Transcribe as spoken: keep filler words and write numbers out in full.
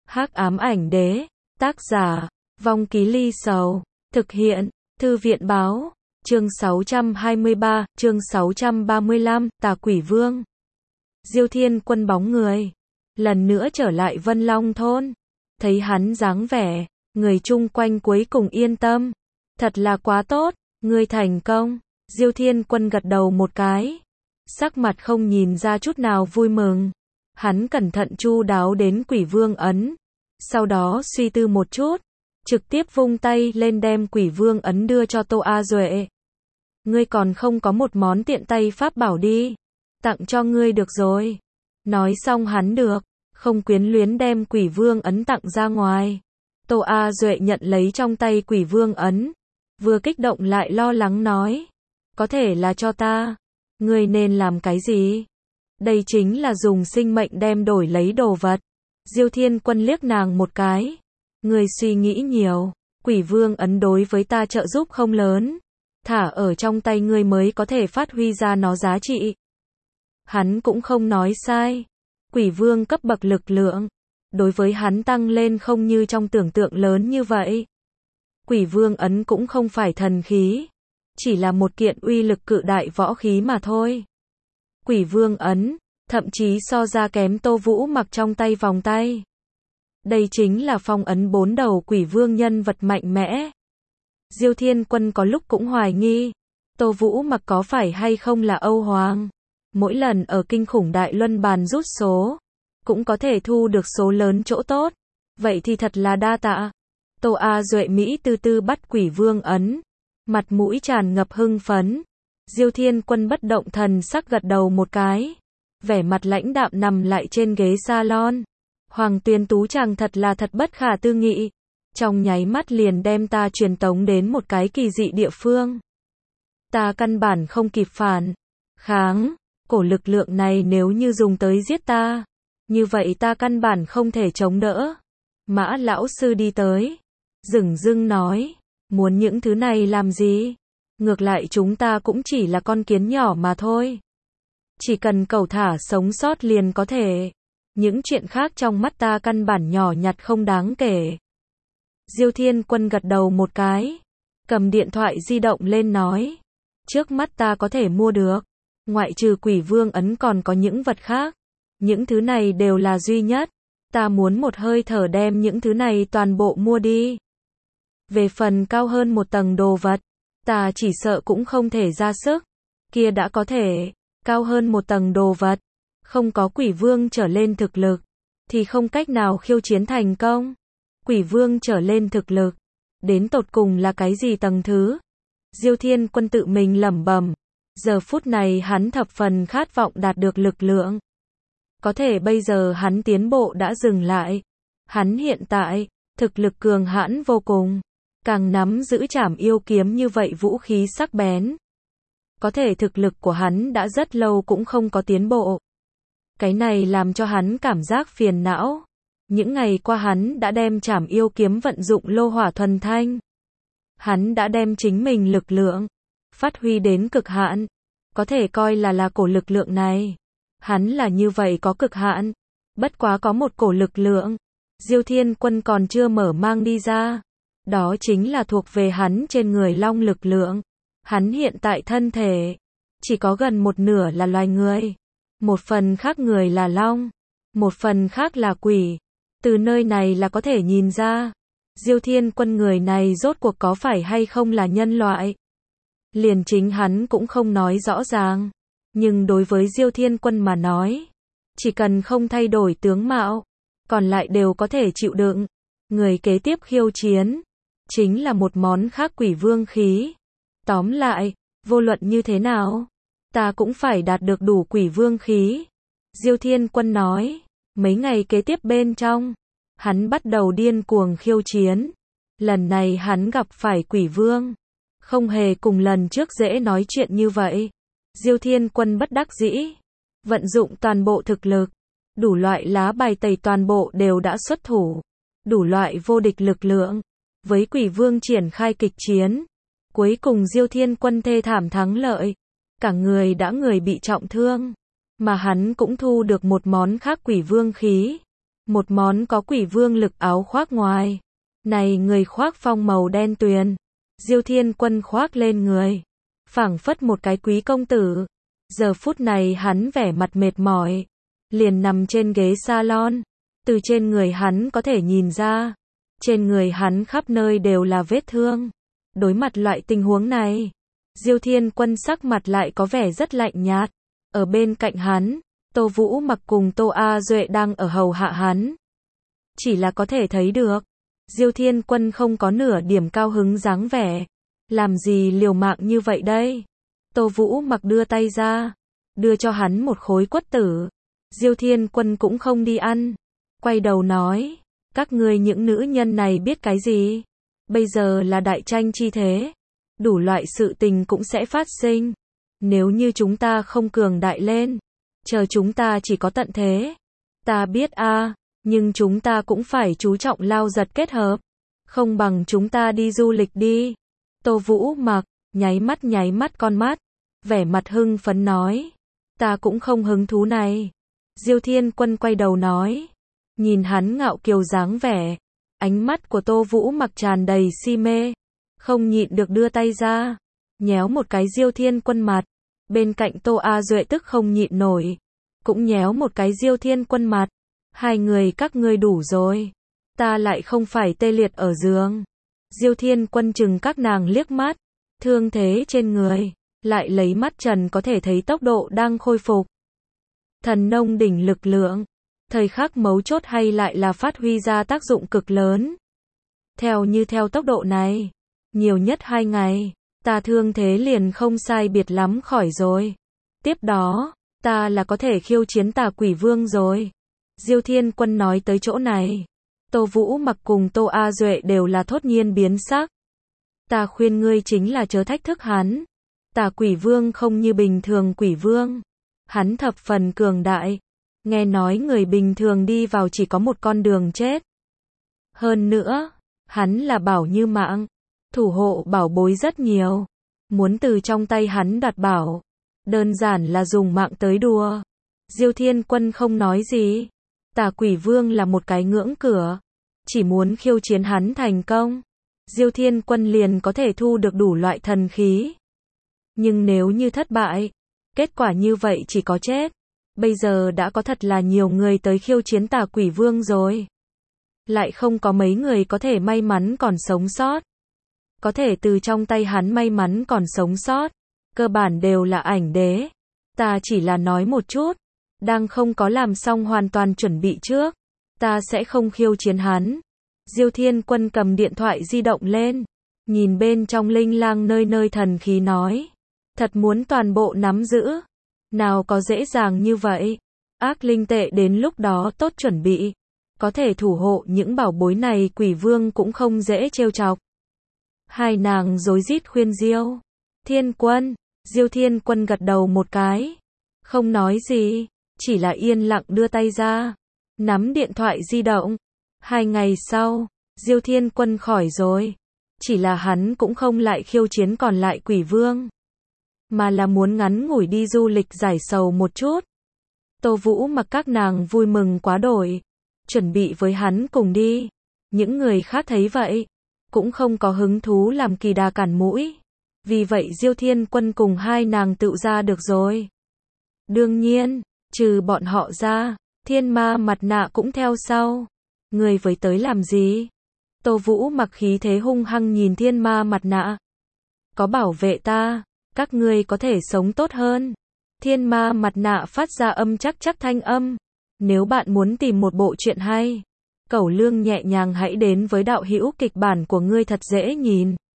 Hắc ám ảnh đế, tác giả, Vong Ký Ly Sầu, thực hiện, Thư viện báo, chương sáu trăm hai mươi ba, chương sáu trăm ba mươi lăm, Tà Quỷ Vương. Diêu Thiên Quân bóng người, lần nữa trở lại Vân Long thôn, thấy hắn dáng vẻ, người chung quanh cuối cùng yên tâm, thật là quá tốt, ngươi thành công. Diêu Thiên Quân gật đầu một cái, sắc mặt không nhìn ra chút nào vui mừng. Hắn cẩn thận chu đáo đến Quỷ Vương ấn, sau đó suy tư một chút, trực tiếp vung tay lên đem Quỷ Vương ấn đưa cho Tô A Duệ. Ngươi còn không có một món tiện tay pháp bảo đi, tặng cho ngươi được rồi. Nói xong hắn được, không quyến luyến đem Quỷ Vương ấn tặng ra ngoài. Tô A Duệ nhận lấy trong tay Quỷ Vương ấn, vừa kích động lại lo lắng nói, có thể là cho ta, ngươi nên làm cái gì? Đây chính là dùng sinh mệnh đem đổi lấy đồ vật. Diêu Thiên Quân liếc nàng một cái, ngươi suy nghĩ nhiều, Quỷ Vương ấn đối với ta trợ giúp không lớn, thả ở trong tay ngươi mới có thể phát huy ra nó giá trị. Hắn cũng không nói sai, Quỷ Vương cấp bậc lực lượng, đối với hắn tăng lên không như trong tưởng tượng lớn như vậy. Quỷ Vương ấn cũng không phải thần khí, chỉ là một kiện uy lực cự đại võ khí mà thôi. Quỷ Vương ấn, thậm chí so ra kém Tô Vũ mặc trong tay vòng tay. Đây chính là phong ấn bốn đầu Quỷ Vương nhân vật mạnh mẽ. Diêu Thiên Quân có lúc cũng hoài nghi, Tô Vũ mặc có phải hay không là Âu Hoàng. Mỗi lần ở kinh khủng đại luân bàn rút số, cũng có thể thu được số lớn chỗ tốt. Vậy thì thật là đa tạ. Tô A Duệ Mỹ tư tư bắt Quỷ Vương ấn, mặt mũi tràn ngập hưng phấn. Diêu Thiên Quân bất động thần sắc gật đầu một cái, vẻ mặt lãnh đạm nằm lại trên ghế salon. Hoàng Tuyên Tú chàng thật là thật bất khả tư nghị, trong nháy mắt liền đem ta truyền tống đến một cái kỳ dị địa phương. Ta căn bản không kịp phản kháng, cổ lực lượng này nếu như dùng tới giết ta, như vậy ta căn bản không thể chống đỡ. Mã lão sư đi tới, dửng dưng nói, muốn những thứ này làm gì? Ngược lại chúng ta cũng chỉ là con kiến nhỏ mà thôi. Chỉ cần cẩu thả sống sót liền có thể. Những chuyện khác trong mắt ta căn bản nhỏ nhặt không đáng kể. Diêu Thiên Quân gật đầu một cái, cầm điện thoại di động lên nói, trước mắt ta có thể mua được, ngoại trừ Quỷ Vương ấn còn có những vật khác. Những thứ này đều là duy nhất, ta muốn một hơi thở đem những thứ này toàn bộ mua đi. Về phần cao hơn một tầng đồ vật, ta chỉ sợ cũng không thể ra sức. Kia đã có thể, cao hơn một tầng đồ vật, không có Quỷ Vương trở lên thực lực, thì không cách nào khiêu chiến thành công. Quỷ Vương trở lên thực lực, đến tột cùng là cái gì tầng thứ? Diêu Thiên Quân tự mình lẩm bẩm, giờ phút này hắn thập phần khát vọng đạt được lực lượng. Có thể bây giờ hắn tiến bộ đã dừng lại. Hắn hiện tại, thực lực cường hãn vô cùng, càng nắm giữ trảm yêu kiếm như vậy vũ khí sắc bén. Có thể thực lực của hắn đã rất lâu cũng không có tiến bộ. Cái này làm cho hắn cảm giác phiền não. Những ngày qua hắn đã đem trảm yêu kiếm vận dụng lô hỏa thuần thanh. Hắn đã đem chính mình lực lượng phát huy đến cực hạn. Có thể coi là là cổ lực lượng này. Hắn là như vậy có cực hạn. Bất quá có một cổ lực lượng, Diêu Thiên Quân còn chưa mở mang đi ra. Đó chính là thuộc về hắn trên người long lực lượng. Hắn hiện tại thân thể, chỉ có gần một nửa là loài người. Một phần khác người là long, một phần khác là quỷ. Từ nơi này là có thể nhìn ra, Diêu Thiên Quân người này rốt cuộc có phải hay không là nhân loại. Liền chính hắn cũng không nói rõ ràng. Nhưng đối với Diêu Thiên Quân mà nói, chỉ cần không thay đổi tướng mạo, còn lại đều có thể chịu đựng. Người kế tiếp khiêu chiến, chính là một món khác Quỷ Vương khí. Tóm lại, vô luận như thế nào, ta cũng phải đạt được đủ Quỷ Vương khí. Diêu Thiên Quân nói, mấy ngày kế tiếp bên trong, hắn bắt đầu điên cuồng khiêu chiến. Lần này hắn gặp phải Quỷ Vương, không hề cùng lần trước dễ nói chuyện như vậy. Diêu Thiên Quân bất đắc dĩ, vận dụng toàn bộ thực lực, đủ loại lá bài tẩy toàn bộ đều đã xuất thủ, đủ loại vô địch lực lượng, với Quỷ Vương triển khai kịch chiến. Cuối cùng Diêu Thiên Quân thê thảm thắng lợi, cả người đã người bị trọng thương, mà hắn cũng thu được một món khác Quỷ Vương khí. Một món có quỷ vương lực áo khoác ngoài. Này người khoác phong màu đen tuyền. Diêu Thiên Quân khoác lên người. Phảng phất một cái quý công tử. Giờ phút này hắn vẻ mặt mệt mỏi. Liền nằm trên ghế salon. Từ trên người hắn có thể nhìn ra. Trên người hắn khắp nơi đều là vết thương. Đối mặt loại tình huống này. Diêu Thiên Quân sắc mặt lại có vẻ rất lạnh nhạt. Ở bên cạnh hắn, Tô Vũ Mặc cùng Tô A Duệ đang ở hầu hạ hắn. Chỉ là có thể thấy được. Diêu Thiên Quân không có nửa điểm cao hứng dáng vẻ. Làm gì liều mạng như vậy đây? Tô Vũ Mặc đưa tay ra. Đưa cho hắn một khối quất tử. Diêu Thiên Quân cũng không đi ăn. Quay đầu nói. Các ngươi những nữ nhân này biết cái gì? Bây giờ là đại tranh chi thế. Đủ loại sự tình cũng sẽ phát sinh. Nếu như chúng ta không cường đại lên. Chờ chúng ta chỉ có tận thế. Ta biết a à, nhưng chúng ta cũng phải chú trọng lao giật kết hợp. Không bằng chúng ta đi du lịch đi. Tô Vũ Mặc, nháy mắt nháy mắt con mắt. Vẻ mặt hưng phấn nói. Ta cũng không hứng thú này. Diêu Thiên Quân quay đầu nói. Nhìn hắn ngạo kiều dáng vẻ. Ánh mắt của Tô Vũ Mặc tràn đầy si mê. Không nhịn được đưa tay ra. Nhéo một cái Diêu Thiên Quân mặt. Bên cạnh Tô A Duệ tức không nhịn nổi. Cũng nhéo một cái Diêu Thiên Quân mặt. Hai người các ngươi đủ rồi. Ta lại không phải tê liệt ở giường. Diêu Thiên Quân chừng các nàng liếc mắt. Thương thế trên người. Lại lấy mắt trần có thể thấy tốc độ đang khôi phục. Thần nông đỉnh lực lượng. Thời khắc mấu chốt hay lại là phát huy ra tác dụng cực lớn. Theo như theo tốc độ này. Nhiều nhất hai ngày. Ta thương thế liền không sai biệt lắm khỏi rồi. Tiếp đó, ta là có thể khiêu chiến Tà Quỷ Vương rồi. Diêu Thiên Quân nói tới chỗ này. Tô Vũ Mặc cùng Tô A Duệ đều là thốt nhiên biến sắc. Ta khuyên ngươi chính là chớ thách thức hắn. Tà Quỷ Vương không như bình thường quỷ vương. Hắn thập phần cường đại. Nghe nói người bình thường đi vào chỉ có một con đường chết. Hơn nữa, hắn là bảo như mạng. Thủ hộ bảo bối rất nhiều. Muốn từ trong tay hắn đoạt bảo. Đơn giản là dùng mạng tới đùa. Diêu Thiên Quân không nói gì. Tà Quỷ Vương là một cái ngưỡng cửa. Chỉ muốn khiêu chiến hắn thành công. Diêu Thiên Quân liền có thể thu được đủ loại thần khí. Nhưng nếu như thất bại. Kết quả như vậy chỉ có chết. Bây giờ đã có thật là nhiều người tới khiêu chiến Tà Quỷ Vương rồi. Lại không có mấy người có thể may mắn còn sống sót. Có thể từ trong tay hắn may mắn còn sống sót. Cơ bản đều là ảnh đế. Ta chỉ là nói một chút. Đang không có làm xong hoàn toàn chuẩn bị trước. Ta sẽ không khiêu chiến hắn. Diêu Thiên Quân cầm điện thoại di động lên. Nhìn bên trong linh lang nơi nơi thần khí nói. Thật muốn toàn bộ nắm giữ. Nào có dễ dàng như vậy. Ác linh tệ đến lúc đó tốt chuẩn bị. Có thể thủ hộ những bảo bối này Quỷ Vương cũng không dễ trêu chọc. Hai nàng rối rít khuyên Diêu Thiên Quân. Diêu Thiên Quân gật đầu một cái. Không nói gì. Chỉ là yên lặng đưa tay ra. Nắm điện thoại di động. Hai ngày sau. Diêu Thiên Quân khỏi rồi. Chỉ là hắn cũng không lại khiêu chiến còn lại Quỷ Vương. Mà là muốn ngắn ngủi đi du lịch giải sầu một chút. Tô Vũ Mặc các nàng vui mừng quá đổi. Chuẩn bị với hắn cùng đi. Những người khác thấy vậy. Cũng không có hứng thú làm kỳ đà cản mũi. Vì vậy Diêu Thiên Quân cùng hai nàng tự ra được rồi. Đương nhiên, trừ bọn họ ra, thiên ma mặt nạ cũng theo sau. Người với tới làm gì? Tô Vũ Mặc khí thế hung hăng nhìn thiên ma mặt nạ. Có bảo vệ ta, các ngươi có thể sống tốt hơn. Thiên ma mặt nạ phát ra âm chắc chắc thanh âm. Nếu bạn muốn tìm một bộ truyện hay, Cẩu Lương nhẹ nhàng hãy đến với đạo hữu kịch bản của ngươi thật dễ nhìn.